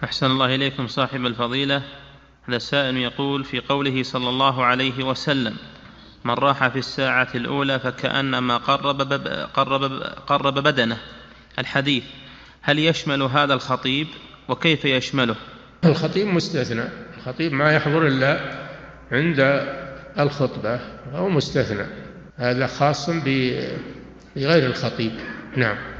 أحسن الله إليكم صاحب الفضيلة. هذا السائل يقول: في قوله صلى الله عليه وسلم: من راح في الساعة الأولى فكأنما قرب بدنه، الحديث هل يشمل هذا الخطيب، وكيف يشمله؟ الخطيب مستثنى، الخطيب ما يحضر إلا عند الخطبة، أو مستثنى، هذا خاص بغير الخطيب. نعم.